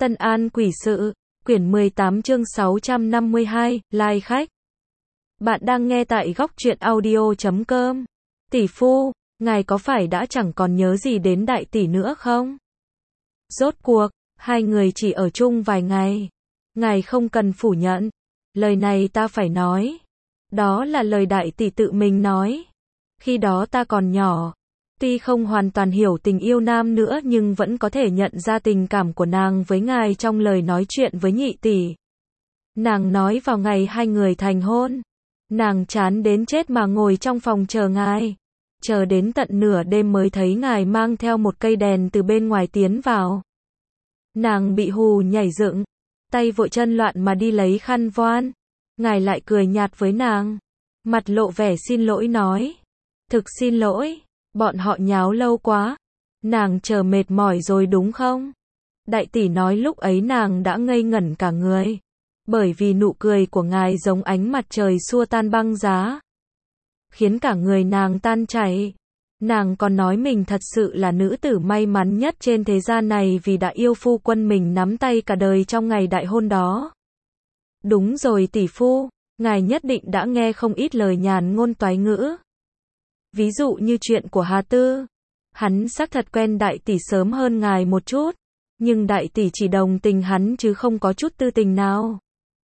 Tân An Quỷ Sự, quyển 18 chương 652, like khách. Bạn đang nghe tại góc truyện audio.com. Tỷ phu, ngài có phải đã chẳng còn nhớ gì đến đại tỷ nữa không? Rốt cuộc, hai người chỉ ở chung vài ngày. Ngài không cần phủ nhận. Lời này ta phải nói. Đó là lời đại tỷ tự mình nói. Khi đó ta còn nhỏ. Tuy không hoàn toàn hiểu tình yêu nam nữa nhưng vẫn có thể nhận ra tình cảm của nàng với ngài trong lời nói chuyện với nhị tỷ. Nàng nói vào ngày hai người thành hôn. Nàng chán đến chết mà ngồi trong phòng chờ ngài. Chờ đến tận nửa đêm mới thấy ngài mang theo một cây đèn từ bên ngoài tiến vào. Nàng bị hù nhảy dựng, tay vội chân loạn mà đi lấy khăn voan. Ngài lại cười nhạt với nàng. Mặt lộ vẻ xin lỗi nói. Thực xin lỗi. Bọn họ nháo lâu quá. Nàng chờ mệt mỏi rồi đúng không? Đại tỷ nói lúc ấy nàng đã ngây ngẩn cả người. Bởi vì nụ cười của ngài giống ánh mặt trời xua tan băng giá. Khiến cả người nàng tan chảy. Nàng còn nói mình thật sự là nữ tử may mắn nhất trên thế gian này vì đã yêu phu quân mình nắm tay cả đời trong ngày đại hôn đó. Đúng rồi tỷ phu, ngài nhất định đã nghe không ít lời nhàn ngôn toái ngữ. Ví dụ như chuyện của Hà Tư. Hắn xác thật quen đại tỷ sớm hơn ngài một chút. Nhưng đại tỷ chỉ đồng tình hắn chứ không có chút tư tình nào.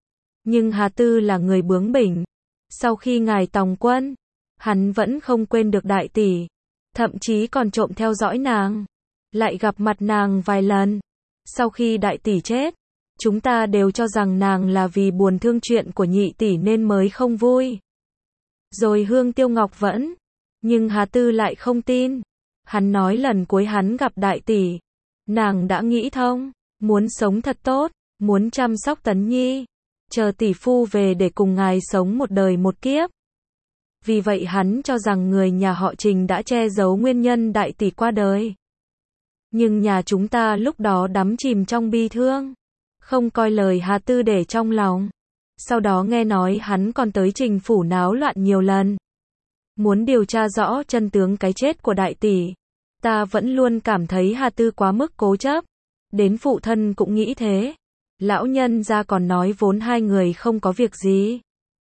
Nhưng Hà Tư là người bướng bỉnh. Sau khi ngài tòng quân, hắn vẫn không quên được đại tỷ. Thậm chí còn trộm theo dõi nàng. Lại gặp mặt nàng vài lần. Sau khi đại tỷ chết, chúng ta đều cho rằng nàng là vì buồn thương chuyện của nhị tỷ nên mới không vui. Rồi Hương Tiêu Ngọc vẫn. Nhưng Hà Tư lại không tin. Hắn nói lần cuối hắn gặp đại tỷ, nàng đã nghĩ thông, muốn sống thật tốt, muốn chăm sóc Tấn Nhi, chờ tỷ phu về để cùng ngài sống một đời một kiếp. Vì vậy hắn cho rằng người nhà họ Trình đã che giấu nguyên nhân đại tỷ qua đời. Nhưng nhà chúng ta lúc đó đắm chìm trong bi thương, không coi lời Hà Tư để trong lòng. Sau đó nghe nói hắn còn tới Trình phủ náo loạn nhiều lần. Muốn điều tra rõ chân tướng cái chết của đại tỷ. Ta vẫn luôn cảm thấy Hà Tư quá mức cố chấp. Đến phụ thân cũng nghĩ thế. Lão nhân ra còn nói vốn hai người không có việc gì.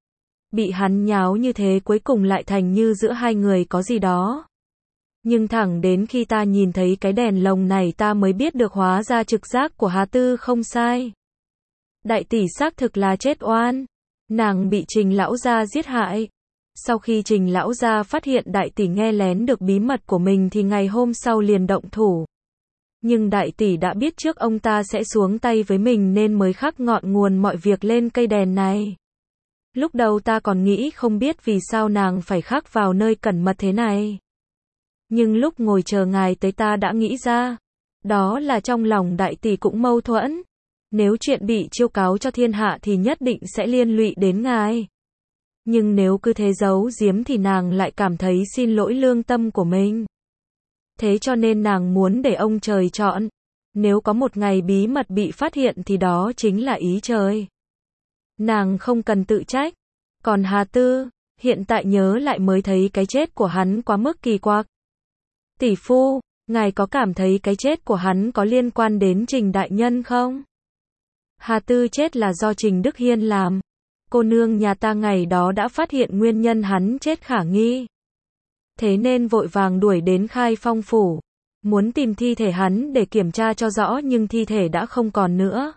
Bị hắn nháo như thế cuối cùng lại thành như giữa hai người có gì đó. Nhưng thẳng đến khi ta nhìn thấy cái đèn lồng này ta mới biết được hóa ra trực giác của Hà Tư không sai. Đại tỷ xác thực là chết oan. Nàng bị Trình lão gia giết hại. Sau khi Trình lão gia phát hiện đại tỷ nghe lén được bí mật của mình thì ngày hôm sau liền động thủ. Nhưng đại tỷ đã biết trước ông ta sẽ xuống tay với mình nên mới khắc ngọn nguồn mọi việc lên cây đèn này. Lúc đầu ta còn nghĩ không biết vì sao nàng phải khắc vào nơi cẩn mật thế này. Nhưng lúc ngồi chờ ngài tới ta đã nghĩ ra. Đó là trong lòng đại tỷ cũng mâu thuẫn. Nếu chuyện bị chiêu cáo cho thiên hạ thì nhất định sẽ liên lụy đến ngài. Nhưng nếu cứ thế giấu giếm thì nàng lại cảm thấy xin lỗi lương tâm của mình. Thế cho nên nàng muốn để ông trời chọn. Nếu có một ngày bí mật bị phát hiện thì đó chính là ý trời. Nàng không cần tự trách. Còn Hà Tư, hiện tại nhớ lại mới thấy cái chết của hắn quá mức kỳ quặc. Tỷ phu, ngài có cảm thấy cái chết của hắn có liên quan đến Trình đại nhân không? Hà Tư chết là do Trình Đức Hiên làm. Cô nương nhà ta ngày đó đã phát hiện nguyên nhân hắn chết khả nghi. Thế nên vội vàng đuổi đến Khai Phong phủ. Muốn tìm thi thể hắn để kiểm tra cho rõ nhưng thi thể đã không còn nữa.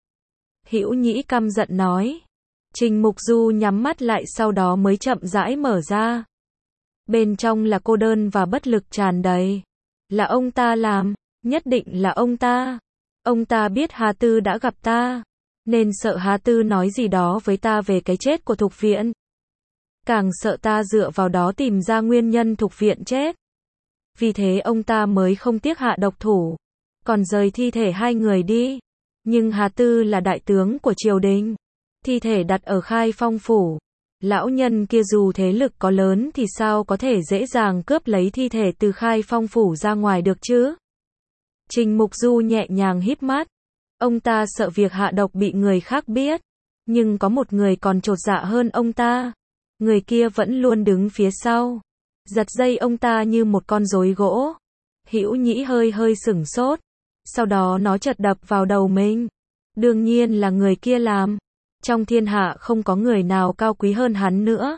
Hữu Nhĩ căm giận nói. Trình Mục Du nhắm mắt lại sau đó mới chậm rãi mở ra. Bên trong là cô đơn và bất lực tràn đầy. Là ông ta làm, nhất định là ông ta. Ông ta biết Hà Tư đã gặp ta. Nên sợ Hà Tư nói gì đó với ta về cái chết của Thục Viện. Càng sợ ta dựa vào đó tìm ra nguyên nhân Thục Viện chết. Vì thế ông ta mới không tiếc hạ độc thủ. Còn rời thi thể hai người đi. Nhưng Hà Tư là đại tướng của triều đình. Thi thể đặt ở Khai Phong phủ. Lão nhân kia dù thế lực có lớn thì sao có thể dễ dàng cướp lấy thi thể từ Khai Phong phủ ra ngoài được chứ? Trình Mục Du nhẹ nhàng híp mắt. Ông ta sợ việc hạ độc bị người khác biết. Nhưng có một người còn chột dạ hơn ông ta. Người kia vẫn luôn đứng phía sau. Giật dây ông ta như một con rối gỗ. Hữu Nhĩ hơi hơi sửng sốt. Sau đó nó chợt đập vào đầu mình. Đương nhiên là người kia làm. Trong thiên hạ không có người nào cao quý hơn hắn nữa.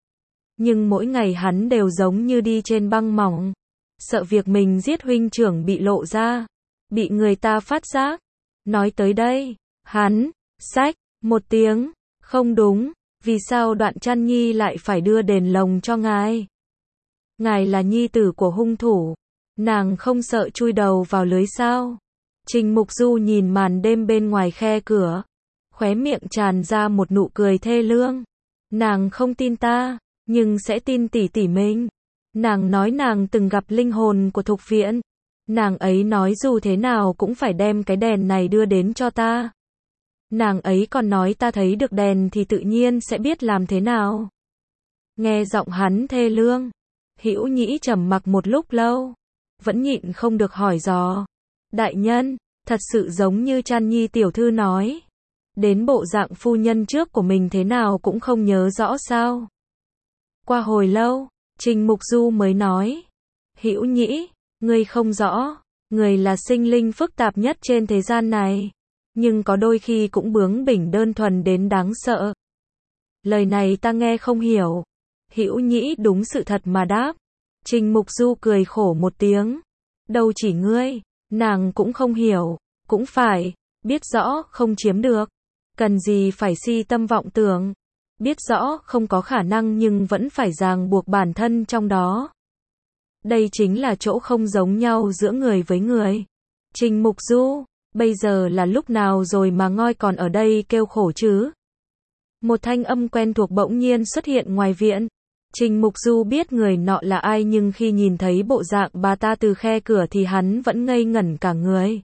Nhưng mỗi ngày hắn đều giống như đi trên băng mỏng. Sợ việc mình giết huynh trưởng bị lộ ra. Bị người ta phát giác. Nói tới đây, hắn, xách, một tiếng. Không đúng, vì sao Đoạn Trăn Nhi lại phải đưa đền lồng cho ngài? Ngài là nhi tử của hung thủ. Nàng không sợ chui đầu vào lưới sao? Trình Mục Du nhìn màn đêm bên ngoài khe cửa. Khóe miệng tràn ra một nụ cười thê lương. Nàng không tin ta, nhưng sẽ tin tỷ tỷ mình. Nàng nói nàng từng gặp linh hồn của Thục Viễn. Nàng ấy nói dù thế nào cũng phải đem cái đèn này đưa đến cho ta. Nàng ấy còn nói ta thấy được đèn thì tự nhiên sẽ biết làm thế nào. Nghe giọng hắn thê lương, Hữu Nhĩ trầm mặc một lúc lâu, vẫn nhịn không được hỏi dò. Đại nhân, thật sự giống như Trăn Nhi tiểu thư nói. Đến bộ dạng phu nhân trước của mình thế nào cũng không nhớ rõ sao? Qua hồi lâu, Trình Mục Du mới nói. Hữu Nhĩ, ngươi không rõ, người là sinh linh phức tạp nhất trên thế gian này. Nhưng có đôi khi cũng bướng bỉnh đơn thuần đến đáng sợ. Lời này ta nghe không hiểu. Hữu Nhĩ đúng sự thật mà đáp. Trình Mục Du cười khổ một tiếng. Đâu chỉ ngươi, nàng cũng không hiểu. Cũng phải, biết rõ không chiếm được. Cần gì phải si tâm vọng tưởng. Biết rõ không có khả năng nhưng vẫn phải ràng buộc bản thân trong đó. Đây chính là chỗ không giống nhau giữa người với người. Trình Mục Du, bây giờ là lúc nào rồi mà ngoi còn ở đây kêu khổ chứ? Một thanh âm quen thuộc bỗng nhiên xuất hiện ngoài viện. Trình Mục Du biết người nọ là ai nhưng khi nhìn thấy bộ dạng bà ta từ khe cửa thì hắn vẫn ngây ngẩn cả người.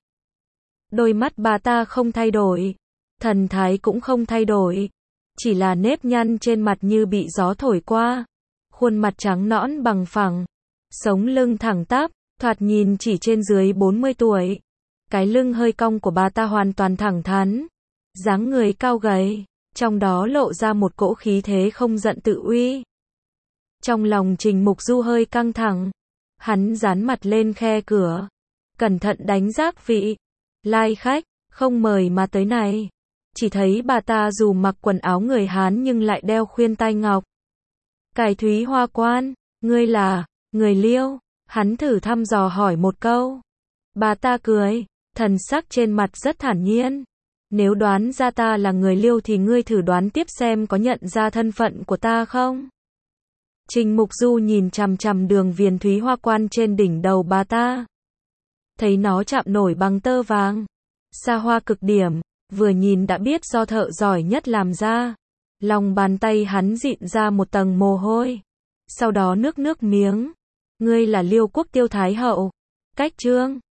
Đôi mắt bà ta không thay đổi. Thần thái cũng không thay đổi. Chỉ là nếp nhăn trên mặt như bị gió thổi qua. Khuôn mặt trắng nõn bằng phẳng. Sống lưng thẳng tắp, thoạt nhìn chỉ trên dưới 40 tuổi. Cái lưng hơi cong của bà ta hoàn toàn thẳng thắn. Dáng người cao gầy, trong đó lộ ra một cỗ khí thế không giận tự uy. Trong lòng Trình Mục Du hơi căng thẳng. Hắn dán mặt lên khe cửa. Cẩn thận đánh giác vị. Lai khách, không mời mà tới này. Chỉ thấy bà ta dù mặc quần áo người Hán nhưng lại đeo khuyên tai ngọc. Cải Thúy Hoa Quan, ngươi là người Liêu? Hắn thử thăm dò hỏi một câu. Bà ta cười, thần sắc trên mặt rất thản nhiên. Nếu đoán ra ta là người Liêu thì ngươi thử đoán tiếp xem có nhận ra thân phận của ta không? Trình Mục Du nhìn chằm chằm đường viền Thúy Hoa Quan trên đỉnh đầu bà ta. Thấy nó chạm nổi bằng tơ vàng. Xa hoa cực điểm, vừa nhìn đã biết do thợ giỏi nhất làm ra. Lòng bàn tay hắn dịn ra một tầng mồ hôi. Sau đó nước miếng. Ngươi là Liêu quốc Tiêu Thái hậu. Cách chương